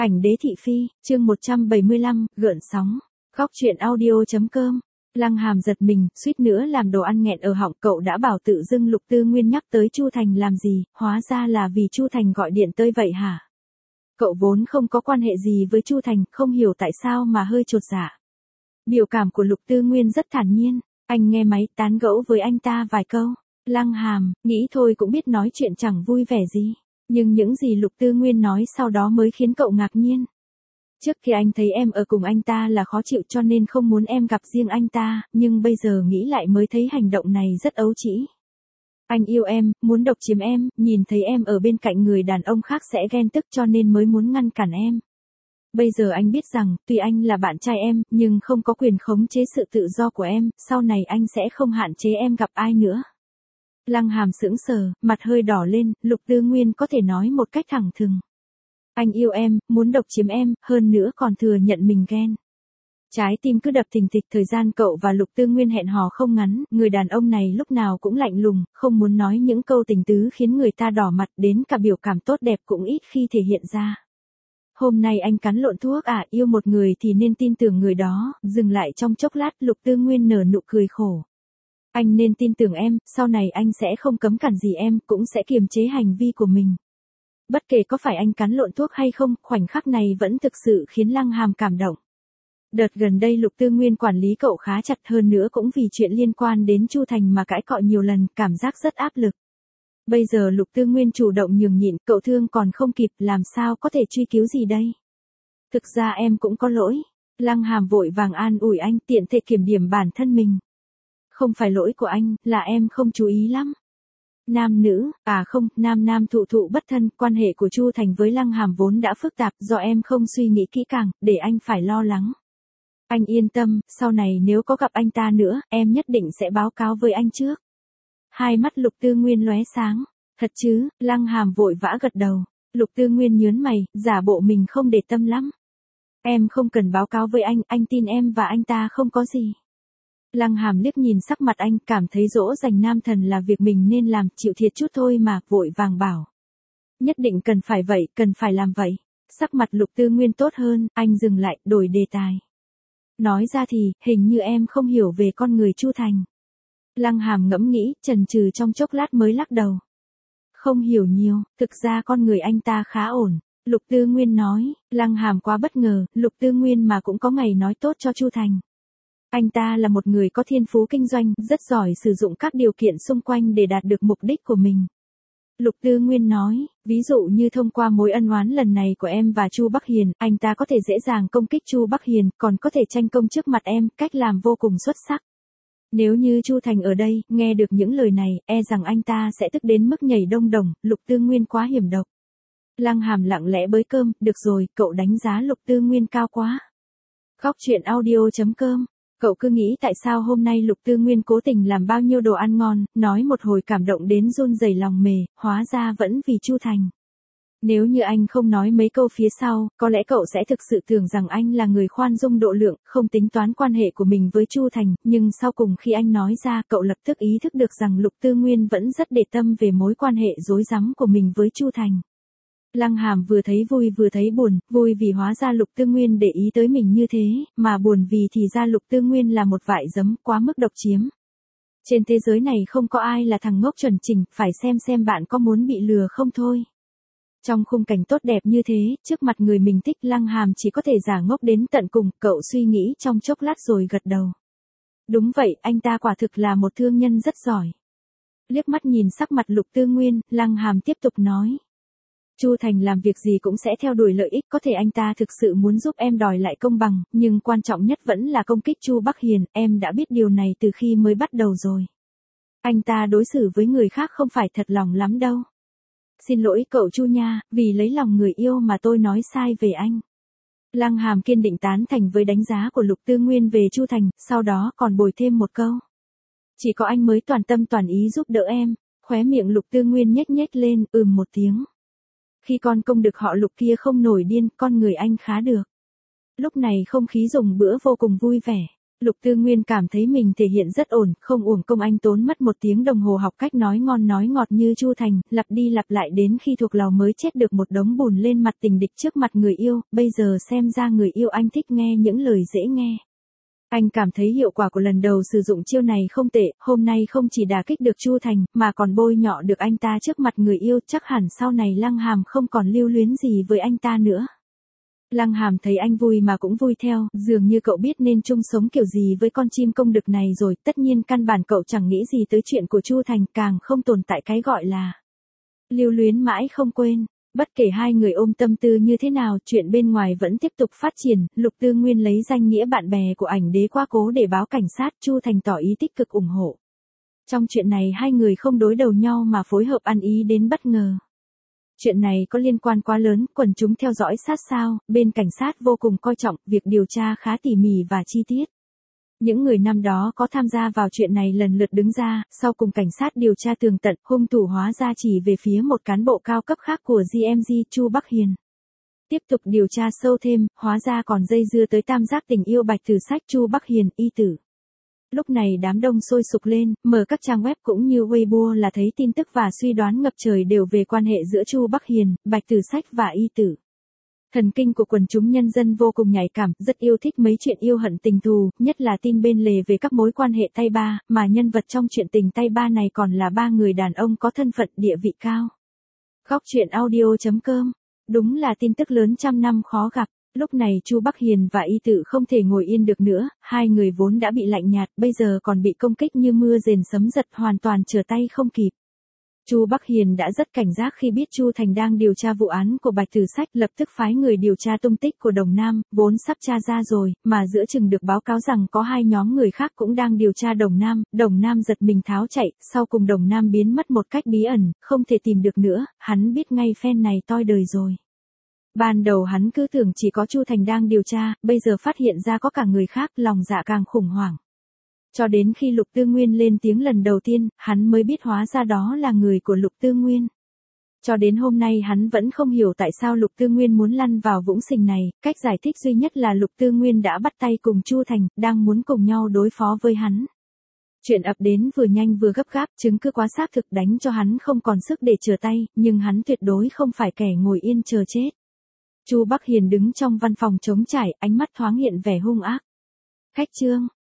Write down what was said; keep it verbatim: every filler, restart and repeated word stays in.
Ảnh đế thị phi, chương một trăm bảy mươi lăm, gợn sóng. Góc truyện audio.com. Lăng Hàm giật mình, suýt nữa làm đồ ăn nghẹn ở họng. Cậu đã bảo tự dưng Lục Tư Nguyên nhắc tới Chu Thành làm gì, hóa ra là vì Chu Thành gọi điện tới vậy hả? Cậu vốn không có quan hệ gì với Chu Thành, không hiểu tại sao mà hơi chột dạ. Biểu cảm của Lục Tư Nguyên rất thản nhiên, anh nghe máy tán gẫu với anh ta vài câu. Lăng Hàm, nghĩ thôi cũng biết nói chuyện chẳng vui vẻ gì. Nhưng những gì Lục Tư Nguyên nói sau đó mới khiến cậu ngạc nhiên. Trước khi anh thấy em ở cùng anh ta là khó chịu cho nên không muốn em gặp riêng anh ta, nhưng bây giờ nghĩ lại mới thấy hành động này rất ấu trĩ. Anh yêu em, muốn độc chiếm em, nhìn thấy em ở bên cạnh người đàn ông khác sẽ ghen tức cho nên mới muốn ngăn cản em. Bây giờ anh biết rằng, tuy anh là bạn trai em, nhưng không có quyền khống chế sự tự do của em, sau này anh sẽ không hạn chế em gặp ai nữa. Lăng Hàm sững sờ, mặt hơi đỏ lên, Lục Tư Nguyên có thể nói một cách thẳng thừng. Anh yêu em, muốn độc chiếm em, hơn nữa còn thừa nhận mình ghen. Trái tim cứ đập thình thịch. Thời gian cậu và Lục Tư Nguyên hẹn hò không ngắn, người đàn ông này lúc nào cũng lạnh lùng, không muốn nói những câu tình tứ khiến người ta đỏ mặt, đến cả biểu cảm tốt đẹp cũng ít khi thể hiện ra. Hôm nay anh cắn lộn thuốc à, yêu một người thì nên tin tưởng người đó. Dừng lại trong chốc lát, Lục Tư Nguyên nở nụ cười khổ. Anh nên tin tưởng em, sau này anh sẽ không cấm cản gì em, cũng sẽ kiềm chế hành vi của mình. Bất kể có phải anh cắn lộn thuốc hay không, khoảnh khắc này vẫn thực sự khiến Lăng Hàm cảm động. Đợt gần đây Lục Tư Nguyên quản lý cậu khá chặt, hơn nữa cũng vì chuyện liên quan đến Chu Thành mà cãi cọ nhiều lần, cảm giác rất áp lực. Bây giờ Lục Tư Nguyên chủ động nhường nhịn, cậu thương còn không kịp, làm sao có thể truy cứu gì đây? Thực ra em cũng có lỗi. Lăng Hàm vội vàng an ủi anh, tiện thể kiểm điểm bản thân mình. Không phải lỗi của anh, là em không chú ý lắm. Nam nữ, à không, nam nam thụ thụ bất thân, quan hệ của Chu Thành với Lăng Hàm vốn đã phức tạp, do em không suy nghĩ kỹ càng, để anh phải lo lắng. Anh yên tâm, sau này nếu có gặp anh ta nữa, em nhất định sẽ báo cáo với anh trước. Hai mắt Lục Tư Nguyên lóe sáng. Thật chứ? Lăng Hàm vội vã gật đầu. Lục Tư Nguyên nhớn mày, giả bộ mình không để tâm lắm. Em không cần báo cáo với anh, anh tin em và anh ta không có gì. Lăng Hàm liếc nhìn sắc mặt anh, cảm thấy dỗ dành nam thần là việc mình nên làm, chịu thiệt chút thôi mà, vội vàng bảo. Nhất định cần phải vậy, cần phải làm vậy. Sắc mặt Lục Tư Nguyên tốt hơn, anh dừng lại, đổi đề tài. Nói ra thì, hình như em không hiểu về con người Chu Thành. Lăng Hàm ngẫm nghĩ, chần chừ trong chốc lát mới lắc đầu. Không hiểu nhiều, thực ra con người anh ta khá ổn. Lục Tư Nguyên nói. Lăng Hàm quá bất ngờ, Lục Tư Nguyên mà cũng có ngày nói tốt cho Chu Thành. Anh ta là một người có thiên phú kinh doanh, rất giỏi sử dụng các điều kiện xung quanh để đạt được mục đích của mình. Lục Tư Nguyên nói, ví dụ như thông qua mối ân oán lần này của em và Chu Bắc Hiền, anh ta có thể dễ dàng công kích Chu Bắc Hiền, còn có thể tranh công trước mặt em, cách làm vô cùng xuất sắc. Nếu như Chu Thành ở đây, nghe được những lời này, e rằng anh ta sẽ tức đến mức nhảy đông đồng. Lục Tư Nguyên quá hiểm độc. Lăng Hàm lặng lẽ bới cơm, được rồi, cậu đánh giá Lục Tư Nguyên cao quá. Góc truyện audio.com. Cậu cứ nghĩ tại sao hôm nay Lục Tư Nguyên cố tình làm bao nhiêu đồ ăn ngon, nói một hồi cảm động đến run rẩy lòng mề, hóa ra vẫn vì Chu Thành. Nếu như anh không nói mấy câu phía sau, có lẽ cậu sẽ thực sự tưởng rằng anh là người khoan dung độ lượng, không tính toán quan hệ của mình với Chu Thành, nhưng sau cùng khi anh nói ra, cậu lập tức ý thức được rằng Lục Tư Nguyên vẫn rất để tâm về mối quan hệ rối rắm của mình với Chu Thành. Lăng Hàm vừa thấy vui vừa thấy buồn, vui vì hóa ra Lục Tư Nguyên để ý tới mình như thế, mà buồn vì thì ra Lục Tư Nguyên là một vại giấm quá mức độc chiếm. Trên thế giới này không có ai là thằng ngốc chuẩn chỉnh, phải xem xem bạn có muốn bị lừa không thôi. Trong khung cảnh tốt đẹp như thế, trước mặt người mình thích, Lăng Hàm chỉ có thể giả ngốc đến tận cùng, cậu suy nghĩ trong chốc lát rồi gật đầu. Đúng vậy, anh ta quả thực là một thương nhân rất giỏi. Liếc mắt nhìn sắc mặt Lục Tư Nguyên, Lăng Hàm tiếp tục nói. Chu Thành làm việc gì cũng sẽ theo đuổi lợi ích, có thể anh ta thực sự muốn giúp em đòi lại công bằng, nhưng quan trọng nhất vẫn là công kích Chu Bắc Hiền, em đã biết điều này từ khi mới bắt đầu rồi. Anh ta đối xử với người khác không phải thật lòng lắm đâu. Xin lỗi cậu Chu nha, vì lấy lòng người yêu mà tôi nói sai về anh. Lăng Hàm kiên định tán thành với đánh giá của Lục Tư Nguyên về Chu Thành, sau đó còn bồi thêm một câu. Chỉ có anh mới toàn tâm toàn ý giúp đỡ em. Khóe miệng Lục Tư Nguyên nhếch nhếch lên, ừm một tiếng. Khi con công được họ Lục kia không nổi điên, con người anh khá được. Lúc này không khí dùng bữa vô cùng vui vẻ. Lục Tư Nguyên cảm thấy mình thể hiện rất ổn, không uổng công anh tốn mất một tiếng đồng hồ học cách nói ngon nói ngọt như Chu Thành, lặp đi lặp lại đến khi thuộc lò mới chết được một đống bùn lên mặt tình địch trước mặt người yêu, bây giờ xem ra người yêu anh thích nghe những lời dễ nghe. Anh cảm thấy hiệu quả của lần đầu sử dụng chiêu này không tệ, hôm nay không chỉ đả kích được Chu Thành, mà còn bôi nhọ được anh ta trước mặt người yêu, chắc hẳn sau này Lăng Hàm không còn lưu luyến gì với anh ta nữa. Lăng Hàm thấy anh vui mà cũng vui theo, dường như cậu biết nên chung sống kiểu gì với con chim công đực này rồi, tất nhiên căn bản cậu chẳng nghĩ gì tới chuyện của Chu Thành, càng không tồn tại cái gọi là lưu luyến mãi không quên. Bất kể hai người ôm tâm tư như thế nào, chuyện bên ngoài vẫn tiếp tục phát triển, Lục Tư Nguyên lấy danh nghĩa bạn bè của ảnh đế quá cố để báo cảnh sát, Chu Thành tỏ ý tích cực ủng hộ. Trong chuyện này hai người không đối đầu nhau mà phối hợp ăn ý đến bất ngờ. Chuyện này có liên quan quá lớn, quần chúng theo dõi sát sao, bên cảnh sát vô cùng coi trọng, việc điều tra khá tỉ mỉ và chi tiết. Những người năm đó có tham gia vào chuyện này lần lượt đứng ra, sau cùng cảnh sát điều tra tường tận, hung thủ hóa ra chỉ về phía một cán bộ cao cấp khác của giê em giê Chu Bắc Hiền. Tiếp tục điều tra sâu thêm, hóa ra còn dây dưa tới tam giác tình yêu Bạch Tử Sách Chu Bắc Hiền, y tử. Lúc này đám đông sôi sục lên, mở các trang web cũng như Weibo là thấy tin tức và suy đoán ngập trời đều về quan hệ giữa Chu Bắc Hiền, Bạch Tử Sách và y tử. Thần kinh của quần chúng nhân dân vô cùng nhạy cảm, rất yêu thích mấy chuyện yêu hận tình thù, nhất là tin bên lề về các mối quan hệ tay ba, mà nhân vật trong chuyện tình tay ba này còn là ba người đàn ông có thân phận địa vị cao. Góc truyện audio chấm com. Đúng là tin tức lớn trăm năm khó gặp. Lúc này Chu Bắc Hiền và y tử không thể ngồi yên được nữa, hai người vốn đã bị lạnh nhạt, bây giờ còn bị công kích như mưa rền sấm giật, hoàn toàn trở tay không kịp. Chu Bắc Hiền đã rất cảnh giác khi biết Chu Thành đang điều tra vụ án của Bạch Tử Sách, lập tức phái người điều tra tung tích của Đồng Nam, vốn sắp tra ra rồi, mà giữa chừng được báo cáo rằng có hai nhóm người khác cũng đang điều tra Đồng Nam, Đồng Nam giật mình tháo chạy, sau cùng Đồng Nam biến mất một cách bí ẩn, không thể tìm được nữa, hắn biết ngay phen này toi đời rồi. Ban đầu hắn cứ tưởng chỉ có Chu Thành đang điều tra, bây giờ phát hiện ra có cả người khác, lòng dạ càng khủng hoảng. Cho đến khi Lục Tư Nguyên lên tiếng lần đầu tiên, hắn mới biết hóa ra đó là người của Lục Tư Nguyên. Cho đến hôm nay hắn vẫn không hiểu tại sao Lục Tư Nguyên muốn lăn vào vũng sình này, cách giải thích duy nhất là Lục Tư Nguyên đã bắt tay cùng Chu Thành, đang muốn cùng nhau đối phó với hắn. Chuyện ập đến vừa nhanh vừa gấp gáp, chứng cứ quá xác thực đánh cho hắn không còn sức để trở tay, nhưng hắn tuyệt đối không phải kẻ ngồi yên chờ chết. Chu Bắc Hiền đứng trong văn phòng trống trải, ánh mắt thoáng hiện vẻ hung ác. Khách trương,